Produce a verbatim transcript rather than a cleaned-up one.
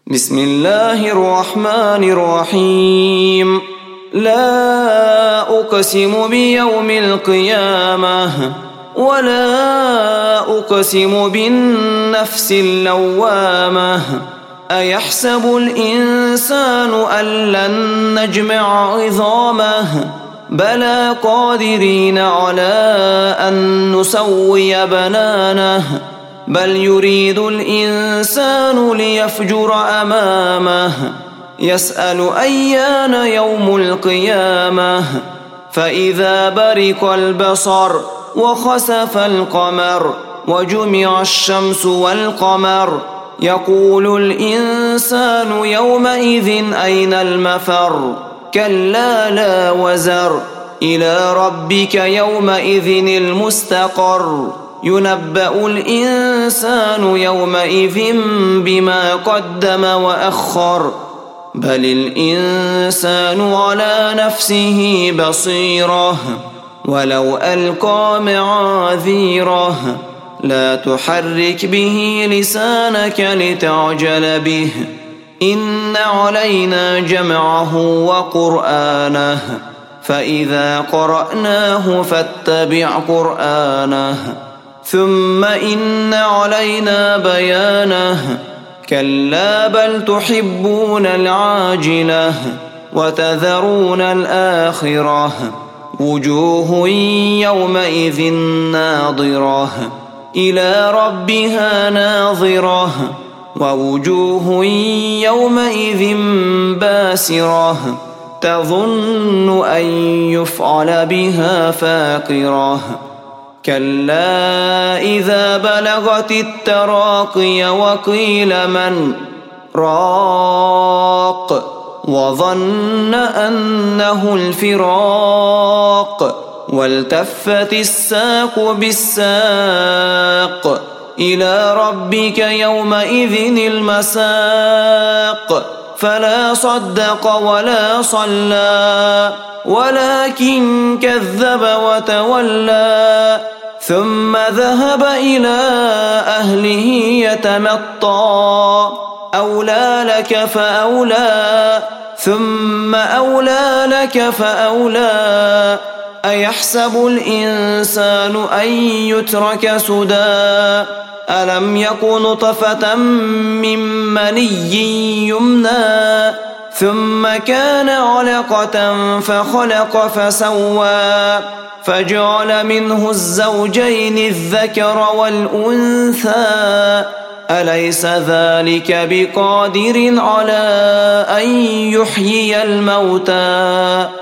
بسم الله الرحمن الرحيم. لا أقسم بيوم القيامة ولا أقسم بالنفس اللوامة. أيحسب الإنسان أن لن نجمع عظامه بلى قادرين على أن نسوي بنانه بل يريد الإنسان ليفجر أمامه يسأل أيان يوم القيامة. فإذا برق البصر وخسف القمر وجمع الشمس والقمر يقول الإنسان يومئذ أين المفر. كلا لا وزر إلى ربك يومئذ المستقر. ينبأ الإنسان يومئذ بما قدم وأخر بل الإنسان على نفسه بصيرة ولو ألقى معاذيره. لا تحرك به لسانك لتعجل به إن علينا جمعه وقرآنه فإذا قرأناه فاتبع قرآنه ثم إن علينا بيانه. كلا بل تحبون العاجلة وتذرون الآخرة. وجوه يومئذ ناظرة إلى ربها ناظرة ووجوه يومئذ باسرة تظن أن يفعل بها فاقرة. كلا إذا بلغت التراقي وقيل من راق وظن أنه الفراق والتفت الساق بالساق إلى ربك يومئذ المساق. فلا صدق ولا صلى ولكن كذب وتولى ثم ذهب إلى أهله يتمطى. أولى لك فأولى ثم أولى لك فأولى. أيحسب الإنسان أن يترك سدى ألم يك نطفة من مني يمنى ثم كان علقة فخلق فسوى فجعل منه الزوجين الذكر والأنثى. أليس ذلك بقادر على أن يحيي الموتى